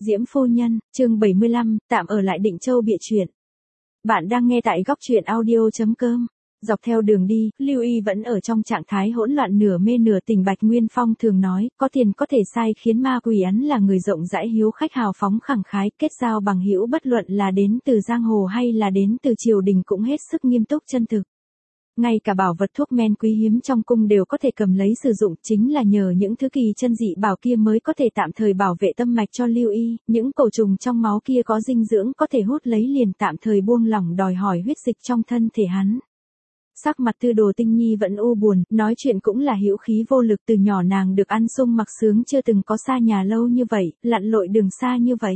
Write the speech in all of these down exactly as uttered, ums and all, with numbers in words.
Diễm phu nhân, chương bảy mươi lăm, tạm ở lại Định Châu bịa chuyện. Bạn đang nghe tại góc truyện audio chấm com. Dọc theo đường đi, Lưu Y vẫn ở trong trạng thái hỗn loạn nửa mê nửa tỉnh. Bạch Nguyên Phong thường nói, có tiền có thể sai khiến ma quỷ ấn là người rộng rãi hiếu khách hào phóng khẳng khái, kết giao bằng hữu bất luận là đến từ giang hồ hay là đến từ triều đình cũng hết sức nghiêm túc chân thực. Ngay cả bảo vật thuốc men quý hiếm trong cung đều có thể cầm lấy sử dụng, chính là nhờ những thứ kỳ chân dị bảo kia mới có thể tạm thời bảo vệ tâm mạch cho Lưu Y, những cổ trùng trong máu kia có dinh dưỡng có thể hút lấy liền tạm thời buông lỏng đòi hỏi huyết dịch trong thân thể hắn. Sắc mặt Tư Đồ Tinh Nhi vẫn u buồn, nói chuyện cũng là hữu khí vô lực, từ nhỏ nàng được ăn sung mặc sướng, chưa từng có xa nhà lâu như vậy, lặn lội đường xa như vậy.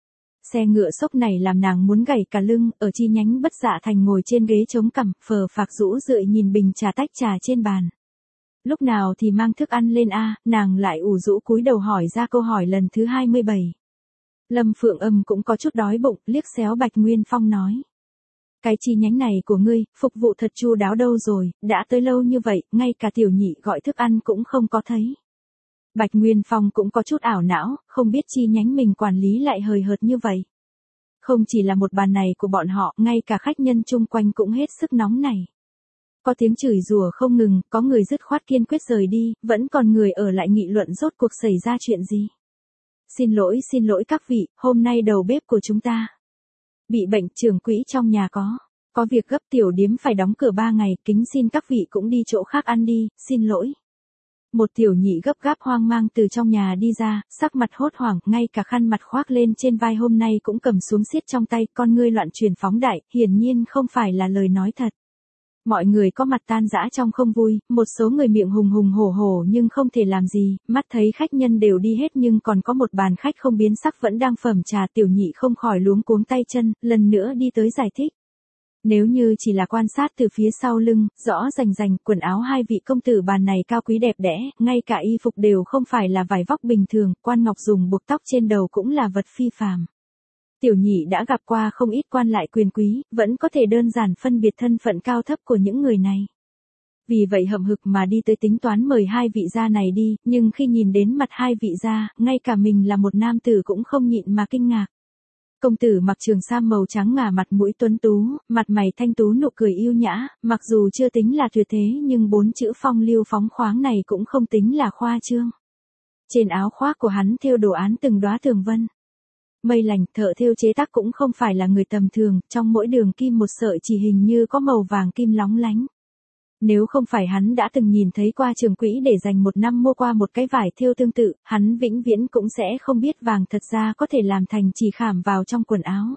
Xe ngựa sốc này làm nàng muốn gảy cả lưng, ở chi nhánh Bất Dạ Thành ngồi trên ghế chống cằm, phờ phạc rũ rượi nhìn bình trà tách trà trên bàn. Lúc nào thì mang thức ăn lên a, nàng lại ủ rũ cúi đầu hỏi ra câu hỏi lần thứ hai mươi bảy. Lâm Phượng Âm cũng có chút đói bụng, liếc xéo Bạch Nguyên Phong nói. Cái chi nhánh này của ngươi, phục vụ thật chu đáo đâu rồi, đã tới lâu như vậy, ngay cả tiểu nhị gọi thức ăn cũng không có thấy. Bạch Nguyên Phong cũng có chút ảo não, không biết chi nhánh mình quản lý lại hời hợt như vậy. Không chỉ là một bàn này của bọn họ, ngay cả khách nhân chung quanh cũng hết sức nóng này. Có tiếng chửi rủa không ngừng, có người dứt khoát kiên quyết rời đi, vẫn còn người ở lại nghị luận rốt cuộc xảy ra chuyện gì. Xin lỗi xin lỗi các vị, hôm nay đầu bếp của chúng ta bị bệnh, trưởng quỹ trong nhà có, có việc gấp, tiểu điếm phải đóng cửa ba ngày, kính xin các vị cũng đi chỗ khác ăn đi, xin lỗi. Một tiểu nhị gấp gáp hoang mang từ trong nhà đi ra, sắc mặt hốt hoảng, ngay cả khăn mặt khoác lên trên vai hôm nay cũng cầm xuống xiết trong tay, con ngươi loạn chuyển phóng đại, hiển nhiên không phải là lời nói thật. Mọi người có mặt tan rã trong không vui, một số người miệng hùng hùng hổ hổ nhưng không thể làm gì, mắt thấy khách nhân đều đi hết nhưng còn có một bàn khách không biến sắc vẫn đang phẩm trà, tiểu nhị không khỏi luống cuống tay chân, lần nữa đi tới giải thích. Nếu như chỉ là quan sát từ phía sau lưng, rõ rành rành, quần áo hai vị công tử bàn này cao quý đẹp đẽ, ngay cả y phục đều không phải là vải vóc bình thường, quan ngọc dùng buộc tóc trên đầu cũng là vật phi phàm. Tiểu nhị đã gặp qua không ít quan lại quyền quý, vẫn có thể đơn giản phân biệt thân phận cao thấp của những người này. Vì vậy hậm hực mà đi tới tính toán mời hai vị gia này đi, nhưng khi nhìn đến mặt hai vị gia, ngay cả mình là một nam tử cũng không nhịn mà kinh ngạc. Công tử mặc trường sam màu trắng ngà, mặt mũi tuấn tú, mặt mày thanh tú, nụ cười yêu nhã, mặc dù chưa tính là tuyệt thế nhưng bốn chữ phong lưu phóng khoáng này cũng không tính là khoa trương. Trên áo khoác của hắn thêu đồ án từng đóa tường vân. Mây lành, thợ thêu chế tác cũng không phải là người tầm thường, trong mỗi đường kim một sợi chỉ hình như có màu vàng kim lóng lánh. Nếu không phải hắn đã từng nhìn thấy qua trường quỹ để dành một năm mua qua một cái vải thêu tương tự, hắn vĩnh viễn cũng sẽ không biết vàng thật ra có thể làm thành chỉ khảm vào trong quần áo.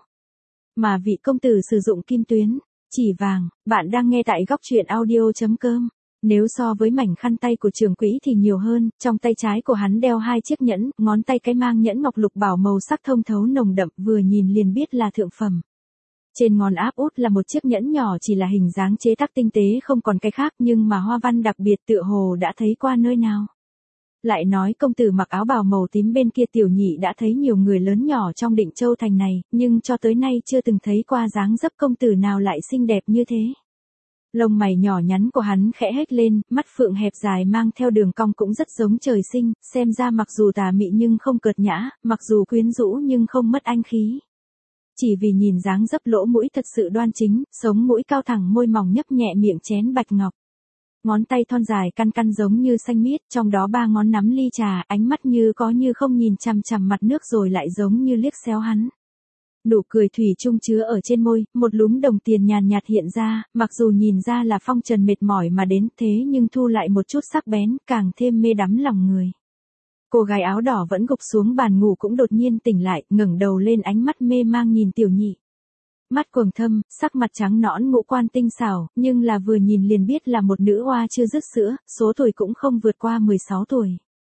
Mà vị công tử sử dụng kim tuyến, chỉ vàng. Bạn đang nghe tại góc truyện audio chấm com. Nếu so với mảnh khăn tay của trưởng quỹ thì nhiều hơn, trong tay trái của hắn đeo hai chiếc nhẫn, ngón tay cái mang nhẫn ngọc lục bảo màu sắc thông thấu nồng đậm, vừa nhìn liền biết là thượng phẩm. Trên ngón áp út là một chiếc nhẫn nhỏ, chỉ là hình dáng chế tác tinh tế không còn cái khác, nhưng mà hoa văn đặc biệt tựa hồ đã thấy qua nơi nào. Lại nói công tử mặc áo bào màu tím bên kia, tiểu nhị đã thấy nhiều người lớn nhỏ trong Định Châu thành này, nhưng cho tới nay chưa từng thấy qua dáng dấp công tử nào lại xinh đẹp như thế. Lông mày nhỏ nhắn của hắn khẽ hếch lên, mắt phượng hẹp dài mang theo đường cong cũng rất giống trời sinh, xem ra mặc dù tà mị nhưng không cợt nhã, mặc dù quyến rũ nhưng không mất anh khí. Chỉ vì nhìn dáng dấp lỗ mũi thật sự đoan chính, sống mũi cao thẳng, môi mỏng nhấp nhẹ, miệng chén bạch ngọc. Ngón tay thon dài căn căn giống như xanh miết, trong đó ba ngón nắm ly trà, ánh mắt như có như không nhìn chằm chằm mặt nước rồi lại giống như liếc xéo hắn. Nụ cười thủy chung chứa ở trên môi, một lúm đồng tiền nhàn nhạt hiện ra, mặc dù nhìn ra là phong trần mệt mỏi mà đến thế nhưng thu lại một chút sắc bén, càng thêm mê đắm lòng người. Cô gái áo đỏ vẫn gục xuống bàn ngủ cũng đột nhiên tỉnh lại, ngẩng đầu lên, ánh mắt mê mang nhìn tiểu nhị. Mắt quầng thâm, sắc mặt trắng nõn, ngũ quan tinh xảo, nhưng là vừa nhìn liền biết là một nữ oa chưa dứt sữa, số tuổi cũng không vượt qua mười sáu tuổi.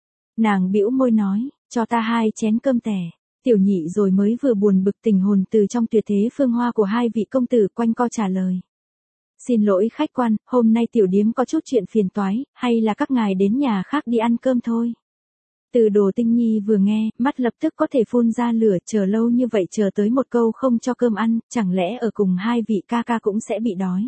Nàng bĩu môi nói, cho ta hai chén cơm tẻ. Tiểu nhị rồi mới vừa buồn bực tình hồn từ trong tuyệt thế phương hoa của hai vị công tử quanh co trả lời. Xin lỗi khách quan, hôm nay tiểu điếm có chút chuyện phiền toái, hay là các ngài đến nhà khác đi ăn cơm thôi. Từ Đồ Tinh Nhi vừa nghe, mắt lập tức có thể phun ra lửa, chờ lâu như vậy chờ tới một câu không cho cơm ăn, chẳng lẽ ở cùng hai vị ca ca cũng sẽ bị đói.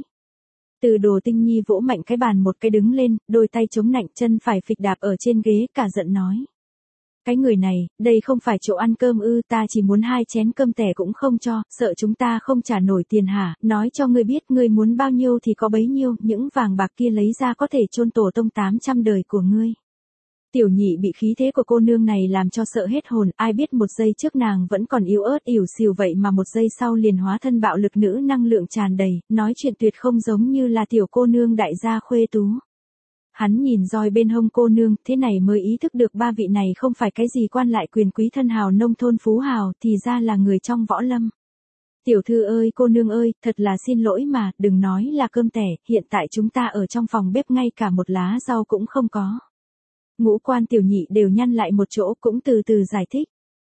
Từ Đồ Tinh Nhi vỗ mạnh cái bàn một cái đứng lên, đôi tay chống nạnh, chân phải phịch đạp ở trên ghế, cả giận nói. Cái người này, đây không phải chỗ ăn cơm ư, ta chỉ muốn hai chén cơm tẻ cũng không cho, sợ chúng ta không trả nổi tiền hả, nói cho ngươi biết ngươi muốn bao nhiêu thì có bấy nhiêu, những vàng bạc kia lấy ra có thể chôn tổ tông tám trăm đời của ngươi. Tiểu nhị bị khí thế của cô nương này làm cho sợ hết hồn, ai biết một giây trước nàng vẫn còn yếu ớt ỉu xìu vậy mà một giây sau liền hóa thân bạo lực nữ năng lượng tràn đầy, nói chuyện tuyệt không giống như là tiểu cô nương đại gia khuê tú. Hắn nhìn roi bên hông cô nương, thế này mới ý thức được ba vị này không phải cái gì quan lại quyền quý thân hào nông thôn phú hào, thì ra là người trong võ lâm. Tiểu thư ơi, cô nương ơi, thật là xin lỗi mà, đừng nói là cơm tẻ, hiện tại chúng ta ở trong phòng bếp ngay cả một lá rau cũng không có. Ngũ quan tiểu nhị đều nhăn lại một chỗ cũng từ từ giải thích.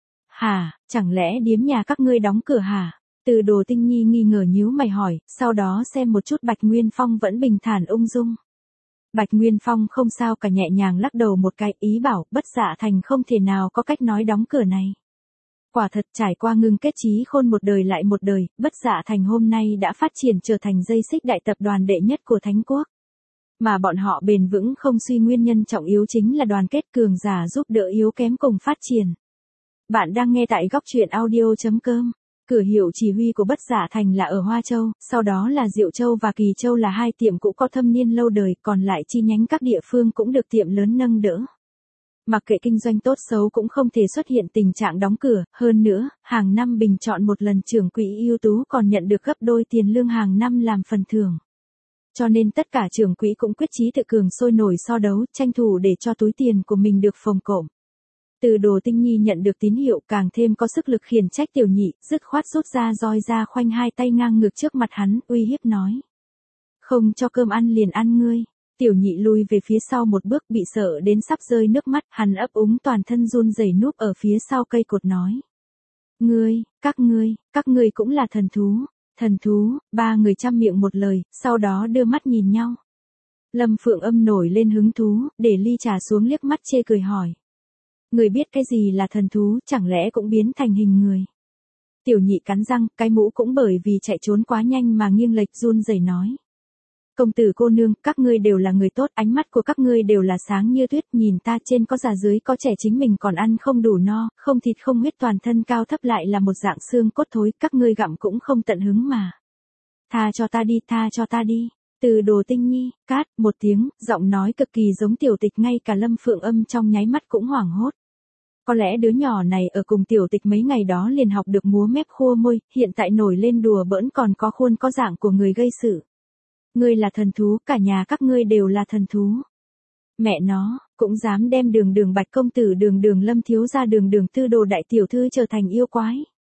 Hả, chẳng lẽ điếm nhà các ngươi đóng cửa hả? Từ Đồ Tinh Nhi nghi ngờ nhíu mày hỏi, sau đó xem một chút Bạch Nguyên Phong vẫn bình thản ung dung. Bạch Nguyên Phong không sao cả nhẹ nhàng lắc đầu một cái, ý bảo Bất Dạ Thành không thể nào có cách nói đóng cửa này. Quả thật trải qua ngưng kết chí khôn một đời lại một đời, Bất Dạ Thành hôm nay đã phát triển trở thành dây xích đại tập đoàn đệ nhất của Thánh Quốc. Mà bọn họ bền vững không suy nguyên nhân trọng yếu chính là đoàn kết cường giả giúp đỡ yếu kém cùng phát triển. Bạn đang nghe tại góc truyện audio chấm com. Cửa hiệu chỉ huy của Bất Dạ Thành là ở Hoa Châu, sau đó là Diệu Châu và Kỳ Châu là hai tiệm cũ có thâm niên lâu đời, còn lại chi nhánh các địa phương cũng được tiệm lớn nâng đỡ. Mặc kệ kinh doanh tốt xấu cũng không thể xuất hiện tình trạng đóng cửa, hơn nữa, hàng năm bình chọn một lần trưởng quỹ ưu tú còn nhận được gấp đôi tiền lương hàng năm làm phần thưởng. Cho nên tất cả trưởng quỹ cũng quyết chí tự cường sôi nổi so đấu, tranh thủ để cho túi tiền của mình được phồng cộm. Từ Đồ Tinh Nhi nhận được tín hiệu càng thêm có sức lực khiển trách tiểu nhị, dứt khoát rút ra roi ra khoanh hai tay ngang ngược trước mặt hắn, uy hiếp nói. Không cho cơm ăn liền ăn ngươi. Tiểu nhị lui về phía sau một bước bị sợ đến sắp rơi nước mắt, hắn ấp úng toàn thân run rẩy núp ở phía sau cây cột nói. Ngươi, các ngươi, các ngươi cũng là thần thú. Thần thú, ba người chăm miệng một lời, sau đó đưa mắt nhìn nhau. Lâm Phượng Âm nổi lên hứng thú, để ly trà xuống liếc mắt chê cười hỏi. Người biết cái gì là thần thú, chẳng lẽ cũng biến thành hình người. Tiểu nhị cắn răng, cái mũ cũng bởi vì chạy trốn quá nhanh mà nghiêng lệch run rẩy nói. Công tử cô nương, các ngươi đều là người tốt, ánh mắt của các ngươi đều là sáng như tuyết, nhìn ta trên có già dưới có trẻ chính mình còn ăn không đủ no, không thịt không huyết toàn thân cao thấp lại là một dạng xương cốt thối, các ngươi gặm cũng không tận hứng mà. Tha cho ta đi, tha cho ta đi. Từ Đồ Tinh Nhi, cát, một tiếng, giọng nói cực kỳ giống tiểu tịch, ngay cả Lâm Phượng Âm trong nháy mắt cũng hoảng hốt. Có lẽ đứa nhỏ này ở cùng tiểu tịch mấy ngày đó liền học được múa mép khua môi, hiện tại nổi lên đùa bỡn còn có khuôn có dạng của người gây sự. Ngươi là thần thú, cả nhà các ngươi đều là thần thú. Mẹ nó, cũng dám đem đường đường Bạch công tử đường đường Lâm thiếu gia đường đường Tư Đồ đại tiểu thư trở thành yêu quái.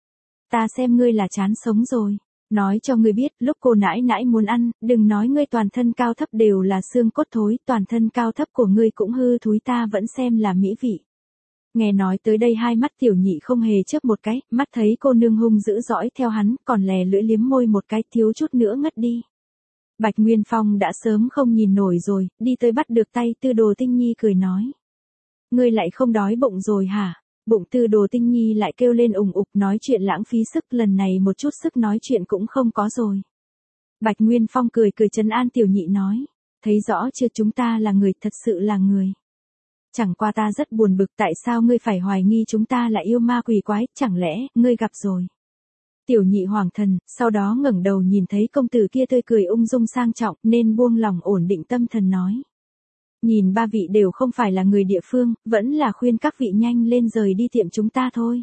Ta xem ngươi là chán sống rồi. Nói cho ngươi biết, lúc cô nãi nãi muốn ăn, đừng nói ngươi toàn thân cao thấp đều là xương cốt thối, toàn thân cao thấp của ngươi cũng hư thúi, ta vẫn xem là mỹ vị. Nghe nói tới đây hai mắt tiểu nhị không hề chớp một cái, mắt thấy cô nương hung dữ dõi theo hắn, còn lè lưỡi liếm môi một cái, thiếu chút nữa ngất đi. Bạch Nguyên Phong đã sớm không nhìn nổi rồi, đi tới bắt được tay Tư Đồ Tinh Nhi cười nói. Ngươi lại không đói bụng rồi hả? Bụng Tư Đồ Tinh Nhi lại kêu lên ùng ục, nói chuyện lãng phí sức, lần này một chút sức nói chuyện cũng không có rồi. Bạch Nguyên Phong cười cười trấn an tiểu nhị nói. Thấy rõ chưa, chúng ta là người, thật sự là người. Chẳng qua ta rất buồn bực, tại sao ngươi phải hoài nghi chúng ta là yêu ma quỷ quái, chẳng lẽ, ngươi gặp rồi. Tiểu nhị hoàng thần, sau đó ngẩng đầu nhìn thấy công tử kia tươi cười ung dung sang trọng, nên buông lòng ổn định tâm thần nói. Nhìn ba vị đều không phải là người địa phương, vẫn là khuyên các vị nhanh lên rời đi tiệm chúng ta thôi.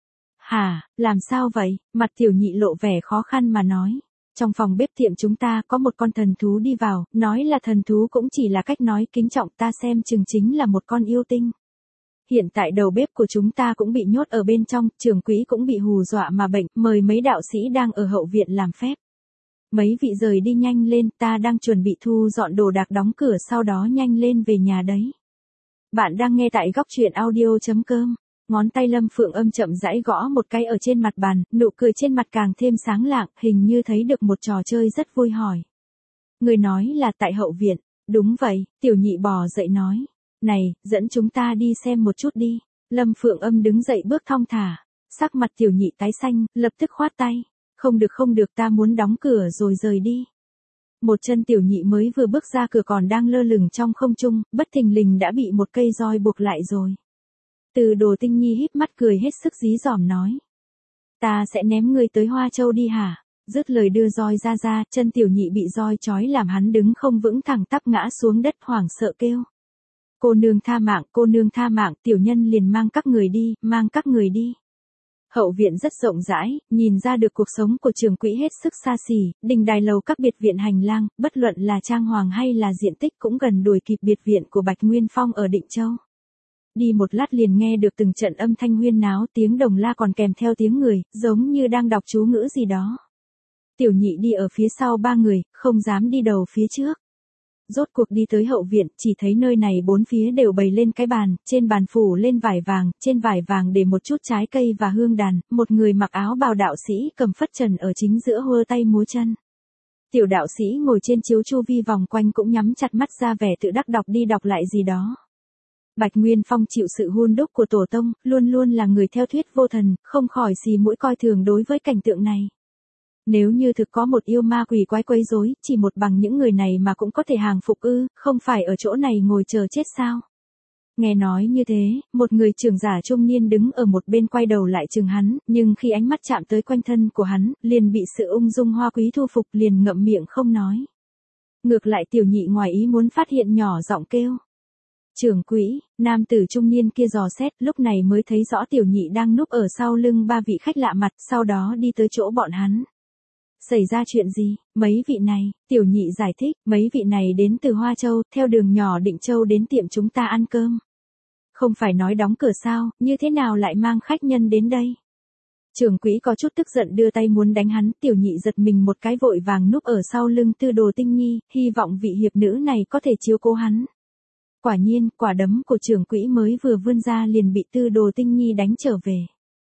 Hả, làm sao vậy? Mặt tiểu nhị lộ vẻ khó khăn mà nói. Trong phòng bếp tiệm chúng ta có một con thần thú đi vào, nói là thần thú cũng chỉ là cách nói kính trọng, ta xem chừng chính là một con yêu tinh. Hiện tại đầu bếp của chúng ta cũng bị nhốt ở bên trong, trưởng quỹ cũng bị hù dọa mà bệnh, mời mấy đạo sĩ đang ở hậu viện làm phép. Mấy vị rời đi nhanh lên, ta đang chuẩn bị thu dọn đồ đạc đóng cửa, sau đó nhanh lên về nhà đấy. Bạn đang nghe tại góc truyện audio chấm com. Ngón tay Lâm Phượng Âm chậm rãi gõ một cái ở trên mặt bàn, nụ cười trên mặt càng thêm sáng lạng, hình như thấy được một trò chơi rất vui hỏi. Người nói là tại hậu viện. Đúng vậy, tiểu nhị bò dậy nói. Này, dẫn chúng ta đi xem một chút đi. Lâm Phượng Âm đứng dậy bước thong thả. Sắc mặt tiểu nhị tái xanh, lập tức khoát tay. Không được không được, ta muốn đóng cửa rồi rời đi. Một chân tiểu nhị mới vừa bước ra cửa còn đang lơ lửng trong không trung, bất thình lình đã bị một cây roi buộc lại rồi. Từ Đồ Tinh Nhi híp mắt cười hết sức dí dỏm nói. Ta sẽ ném ngươi tới Hoa Châu đi hả? Dứt lời đưa roi ra ra, chân tiểu nhị bị roi trói làm hắn đứng không vững thẳng tắp ngã xuống đất hoảng sợ kêu. Cô nương tha mạng, cô nương tha mạng, tiểu nhân liền mang các người đi, mang các người đi. Hậu viện rất rộng rãi, nhìn ra được cuộc sống của Trường Quỹ hết sức xa xỉ, đình đài lầu các biệt viện hành lang, bất luận là trang hoàng hay là diện tích cũng gần đuổi kịp biệt viện của Bạch Nguyên Phong ở Định Châu. Đi một lát liền nghe được từng trận âm thanh huyên náo, tiếng đồng la còn kèm theo tiếng người, giống như đang đọc chú ngữ gì đó. Tiểu nhị đi ở phía sau ba người, không dám đi đầu phía trước. Rốt cuộc đi tới hậu viện, chỉ thấy nơi này bốn phía đều bày lên cái bàn, trên bàn phủ lên vải vàng, trên vải vàng để một chút trái cây và hương đàn, một người mặc áo bào đạo sĩ cầm phất trần ở chính giữa hơ tay múa chân. Tiểu đạo sĩ ngồi trên chiếu chu vi vòng quanh cũng nhắm chặt mắt ra vẻ tự đắc đọc đi đọc lại gì đó. Bạch Nguyên Phong chịu sự hun đúc của tổ tông, luôn luôn là người theo thuyết vô thần, không khỏi xì mũi coi thường đối với cảnh tượng này. Nếu như thực có một yêu ma quỷ quái quấy rối, chỉ một bằng những người này mà cũng có thể hàng phục ư, không phải ở chỗ này ngồi chờ chết sao? Nghe nói như thế, một người trưởng giả trung niên đứng ở một bên quay đầu lại chừng hắn, nhưng khi ánh mắt chạm tới quanh thân của hắn, liền bị sự ung dung hoa quý thu phục liền ngậm miệng không nói. Ngược lại tiểu nhị ngoài ý muốn phát hiện nhỏ giọng kêu. Trưởng quỹ, nam tử trung niên kia dò xét, lúc này mới thấy rõ tiểu nhị đang núp ở sau lưng ba vị khách lạ mặt, sau đó đi tới chỗ bọn hắn. Xảy ra chuyện gì, mấy vị này, tiểu nhị giải thích, mấy vị này đến từ Hoa Châu, theo đường nhỏ Định Châu đến tiệm chúng ta ăn cơm. Không phải nói đóng cửa sao, như thế nào lại mang khách nhân đến đây? Trưởng quỹ có chút tức giận đưa tay muốn đánh hắn, tiểu nhị giật mình một cái vội vàng núp ở sau lưng Tư Đồ Tinh Nhi, hy vọng vị hiệp nữ này có thể chiếu cố hắn. Quả nhiên, quả đấm của trưởng quỹ mới vừa vươn ra liền bị Tư Đồ Tinh Nhi đánh trở về.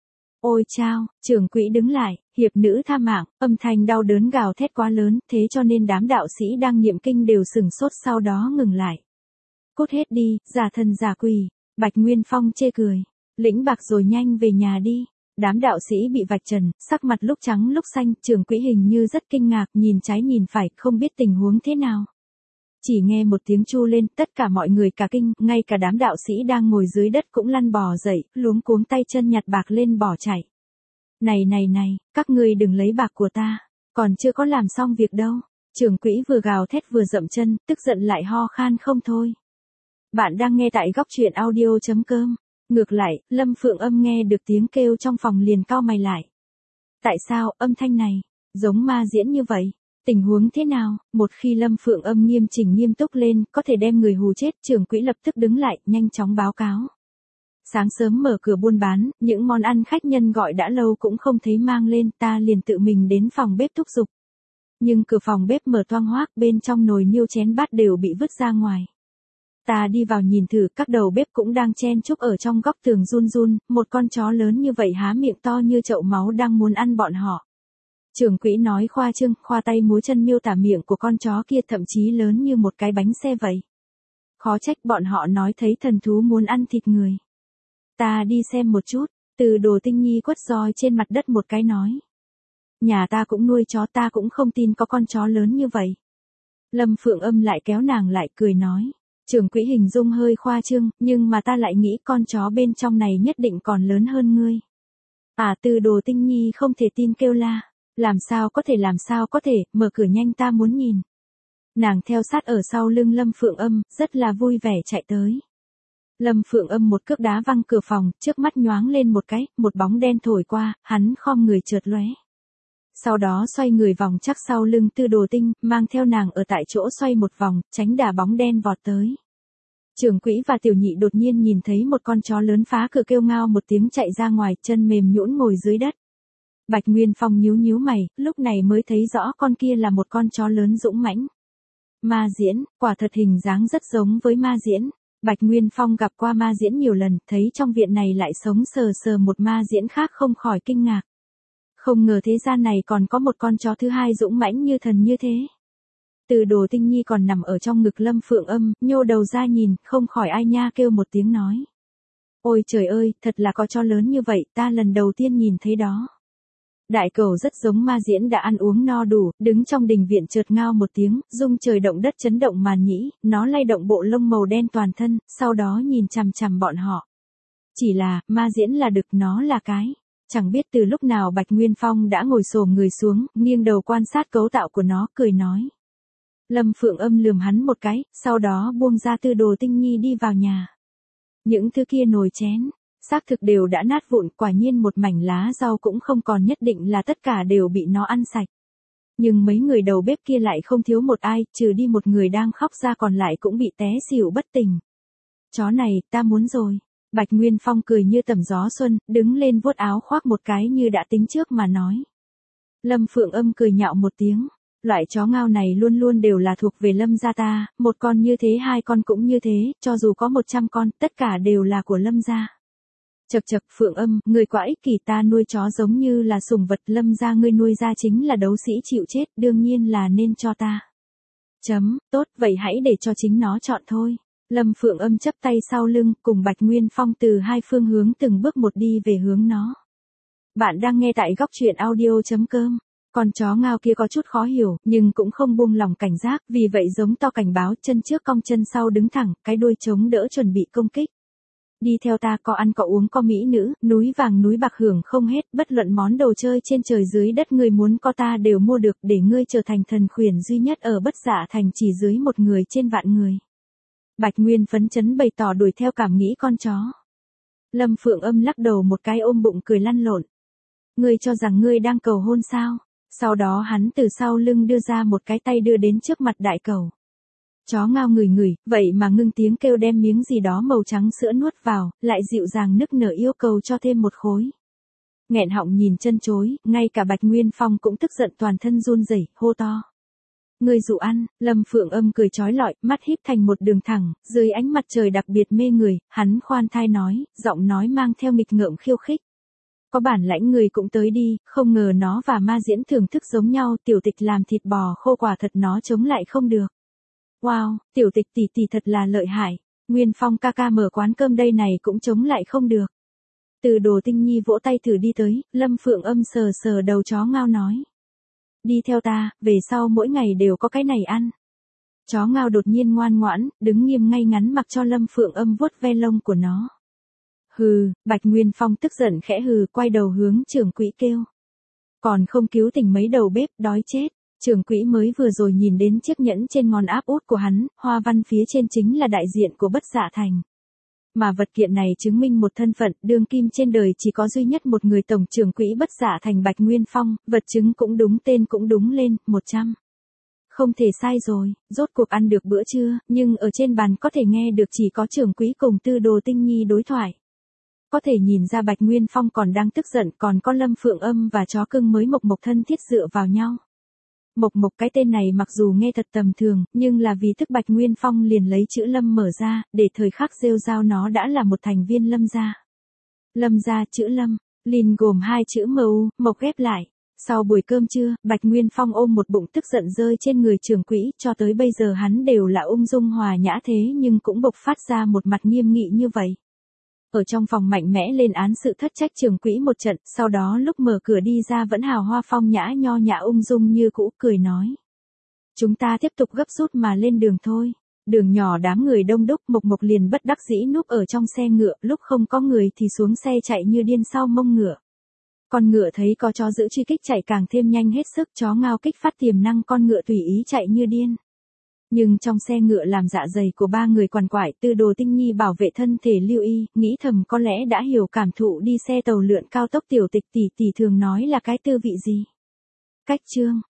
Ôi chao, trưởng quỹ đứng lại, hiệp nữ tha mạng, âm thanh đau đớn gào thét quá lớn, thế cho nên đám đạo sĩ đang niệm kinh đều sừng sốt sau đó ngừng lại. Cút hết đi, giả thần giả quỷ, Bạch Nguyên Phong chê cười, lĩnh bạc rồi nhanh về nhà đi. Đám đạo sĩ bị vạch trần, sắc mặt lúc trắng lúc xanh, trưởng quỹ hình như rất kinh ngạc, nhìn trái nhìn phải, không biết tình huống thế nào. Chỉ nghe một tiếng chu lên, tất cả mọi người cả kinh, ngay cả đám đạo sĩ đang ngồi dưới đất cũng lăn bò dậy, luống cuống tay chân nhặt bạc lên bỏ chạy. Này này này, các ngươi đừng lấy bạc của ta, còn chưa có làm xong việc đâu. Trưởng quỹ vừa gào thét vừa dậm chân, tức giận lại ho khan không thôi. Bạn đang nghe tại góc truyện audio chấm com. Ngược lại, Lâm Phượng Âm nghe được tiếng kêu trong phòng liền cau mày lại. Tại sao âm thanh này giống ma diễn như vậy? Tình huống thế nào? Một khi Lâm Phượng Âm nghiêm chỉnh nghiêm túc lên, có thể đem người hù chết, trưởng quỹ lập tức đứng lại, nhanh chóng báo cáo. Sáng sớm mở cửa buôn bán, những món ăn khách nhân gọi đã lâu cũng không thấy mang lên, ta liền tự mình đến phòng bếp thúc giục. Nhưng cửa phòng bếp mở toang hoác, bên trong nồi niêu chén bát đều bị vứt ra ngoài. Ta đi vào nhìn thử, các đầu bếp cũng đang chen chúc ở trong góc tường run run, một con chó lớn như vậy há miệng to như chậu máu đang muốn ăn bọn họ. Trưởng quỹ nói khoa trương, khoa tay múa chân miêu tả miệng của con chó kia thậm chí lớn như một cái bánh xe vậy. Khó trách bọn họ nói thấy thần thú muốn ăn thịt người. Ta đi xem một chút, Từ Đồ Tinh Nhi quất roi trên mặt đất một cái nói. Nhà ta cũng nuôi chó, ta cũng không tin có con chó lớn như vậy. Lâm Phượng Âm lại kéo nàng lại cười nói. Trưởng quỹ hình dung hơi khoa trương, nhưng mà ta lại nghĩ con chó bên trong này nhất định còn lớn hơn ngươi. À, Từ Đồ Tinh Nhi không thể tin kêu la. Làm sao có thể làm sao có thể, mở cửa nhanh ta muốn nhìn. Nàng theo sát ở sau lưng Lâm Phượng Âm, rất là vui vẻ chạy tới. Lâm Phượng Âm một cước đá văng cửa phòng, trước mắt nhoáng lên một cái, một bóng đen thổi qua, hắn khom người trượt lóe. Sau đó xoay người vòng chắc sau lưng Tư Đồ Tinh, mang theo nàng ở tại chỗ xoay một vòng, tránh đả bóng đen vọt tới. Trưởng quỹ và tiểu nhị đột nhiên nhìn thấy một con chó lớn phá cửa kêu ngao một tiếng chạy ra ngoài, chân mềm nhũn ngồi dưới đất. Bạch Nguyên Phong nhíu nhíu mày, lúc này mới thấy rõ con kia là một con chó lớn dũng mãnh. Ma diễn, quả thật hình dáng rất giống với ma diễn. Bạch Nguyên Phong gặp qua ma diễn nhiều lần, thấy trong viện này lại sống sờ sờ một ma diễn khác không khỏi kinh ngạc. Không ngờ thế gian này còn có một con chó thứ hai dũng mãnh như thần như thế. Từ Đồ Tinh Nhi còn nằm ở trong ngực Lâm Phượng Âm, nhô đầu ra nhìn, không khỏi ai nha kêu một tiếng nói. Ôi trời ơi, thật là có chó lớn như vậy, ta lần đầu tiên nhìn thấy đó. Đại cẩu rất giống ma diễn đã ăn uống no đủ, đứng trong đình viện chợt ngao một tiếng, rung trời động đất chấn động màn nhĩ, nó lay động bộ lông màu đen toàn thân, sau đó nhìn chằm chằm bọn họ. Chỉ là, ma diễn là đực nó là cái. Chẳng biết từ lúc nào Bạch Nguyên Phong đã ngồi xổm người xuống, nghiêng đầu quan sát cấu tạo của nó, cười nói. Lâm Phượng Âm lườm hắn một cái, sau đó buông ra Tư Đồ Tinh Nhi đi vào nhà. Những thứ kia nồi chén, xác thực đều đã nát vụn, quả nhiên một mảnh lá rau cũng không còn nhất định là tất cả đều bị nó ăn sạch. Nhưng mấy người đầu bếp kia lại không thiếu một ai, trừ đi một người đang khóc ra còn lại cũng bị té xỉu bất tỉnh. Chó này, ta muốn rồi. Bạch Nguyên Phong cười như tầm gió xuân, đứng lên vuốt áo khoác một cái như đã tính trước mà nói. Lâm Phượng Âm cười nhạo một tiếng. Loại chó ngao này luôn luôn đều là thuộc về Lâm gia ta, một con như thế hai con cũng như thế, cho dù có một trăm con, tất cả đều là của Lâm gia. Chậc chậc, Phượng Âm, người quá ích kỷ, ta nuôi chó giống như là sủng vật, Lâm gia ngươi nuôi ra chính là đấu sĩ chịu chết, đương nhiên là nên cho ta. Chấm, tốt, vậy hãy để cho chính nó chọn thôi. Lâm Phượng Âm chắp tay sau lưng, cùng Bạch Nguyên Phong từ hai phương hướng từng bước một đi về hướng nó. Bạn đang nghe tại góc truyện audio chấm com. Con chó ngao kia có chút khó hiểu, nhưng cũng không buông lòng cảnh giác, vì vậy giống to cảnh báo, chân trước cong chân sau đứng thẳng, cái đuôi chống đỡ chuẩn bị công kích. Đi theo ta, có ăn có uống có mỹ nữ, núi vàng núi bạc hưởng không hết, bất luận món đồ chơi trên trời dưới đất ngươi muốn có ta đều mua được, để ngươi trở thành thần khuyển duy nhất ở Bất Dạ Thành, chỉ dưới một người trên vạn người. Bạch Nguyên phấn chấn bày tỏ đuổi theo cảm nghĩ con chó. Lâm Phượng Âm lắc đầu một cái ôm bụng cười lăn lộn. Ngươi cho rằng ngươi đang cầu hôn sao? Sau đó hắn từ sau lưng đưa ra một cái tay đưa đến trước mặt đại cầu. Chó ngao ngửi ngửi, vậy mà ngưng tiếng kêu đem miếng gì đó màu trắng sữa nuốt vào, lại dịu dàng nức nở yêu cầu cho thêm một khối. Nghẹn họng nhìn chân chối, ngay cả Bạch Nguyên Phong cũng tức giận toàn thân run rẩy, hô to. Ngươi dụ ăn, Lâm Phượng Âm cười chói lọi, mắt híp thành một đường thẳng, dưới ánh mặt trời đặc biệt mê người, hắn khoan thai nói, giọng nói mang theo nghịch ngợm khiêu khích. Có bản lãnh người cũng tới đi, không ngờ nó và ma diễn thưởng thức giống nhau, tiểu tịch làm thịt bò khô quả thật nó chống lại không được. Wow, tiểu tịch tỷ tỷ thật là lợi hại, Nguyên Phong ca ca mở quán cơm đây này cũng chống lại không được. Từ Đồ Tinh Nhi vỗ tay thử đi tới, Lâm Phượng Âm sờ sờ đầu chó ngao nói. Đi theo ta, về sau mỗi ngày đều có cái này ăn. Chó ngao đột nhiên ngoan ngoãn, đứng nghiêm ngay ngắn mặc cho Lâm Phượng Âm vuốt ve lông của nó. Hừ, Bạch Nguyên Phong tức giận khẽ hừ, quay đầu hướng trưởng quỹ kêu. Còn không cứu tỉnh mấy đầu bếp, đói chết. Trưởng quỹ mới vừa rồi nhìn đến chiếc nhẫn trên ngón áp út của hắn, hoa văn phía trên chính là đại diện của Bất Dạ Thành. Mà vật kiện này chứng minh một thân phận, đương kim trên đời chỉ có duy nhất một người tổng trưởng quỹ Bất Dạ Thành Bạch Nguyên Phong, vật chứng cũng đúng tên cũng đúng lên, một trăm. Không thể sai rồi, rốt cuộc ăn được bữa trưa, nhưng ở trên bàn có thể nghe được chỉ có trưởng quỹ cùng Tư Đồ Tinh Nhi đối thoại. Có thể nhìn ra Bạch Nguyên Phong còn đang tức giận, còn có Lâm Phượng Âm và chó cưng mới mộc mộc thân thiết dựa vào nhau. Mộc mộc cái tên này mặc dù nghe thật tầm thường, nhưng là vì tức Bạch Nguyên Phong liền lấy chữ Lâm mở ra, để thời khắc rêu rao nó đã là một thành viên Lâm gia. Lâm gia chữ Lâm, liền gồm hai chữ M U, mộc ghép lại. Sau buổi cơm trưa, Bạch Nguyên Phong ôm một bụng tức giận rơi trên người trưởng quỹ, cho tới bây giờ hắn đều là ung dung hòa nhã thế nhưng cũng bộc phát ra một mặt nghiêm nghị như vậy. Ở trong phòng mạnh mẽ lên án sự thất trách trưởng quỹ một trận, sau đó lúc mở cửa đi ra vẫn hào hoa phong nhã nho nhã ung dung như cũ, cười nói. Chúng ta tiếp tục gấp rút mà lên đường thôi. Đường nhỏ đám người đông đúc, Mộc Mộc liền bất đắc dĩ núp ở trong xe ngựa, lúc không có người thì xuống xe chạy như điên sau mông ngựa. Con ngựa thấy có chó giữ truy kích chạy càng thêm nhanh hết sức, chó ngao kích phát tiềm năng con ngựa tùy ý chạy như điên. Nhưng trong xe ngựa làm dạ dày của ba người quằn quại, Tư Đồ Tinh Nhi bảo vệ thân thể lưu y, nghĩ thầm có lẽ đã hiểu cảm thụ đi xe tàu lượn cao tốc tiểu tịch tỷ tỷ thường nói là cái tư vị gì. Cách chương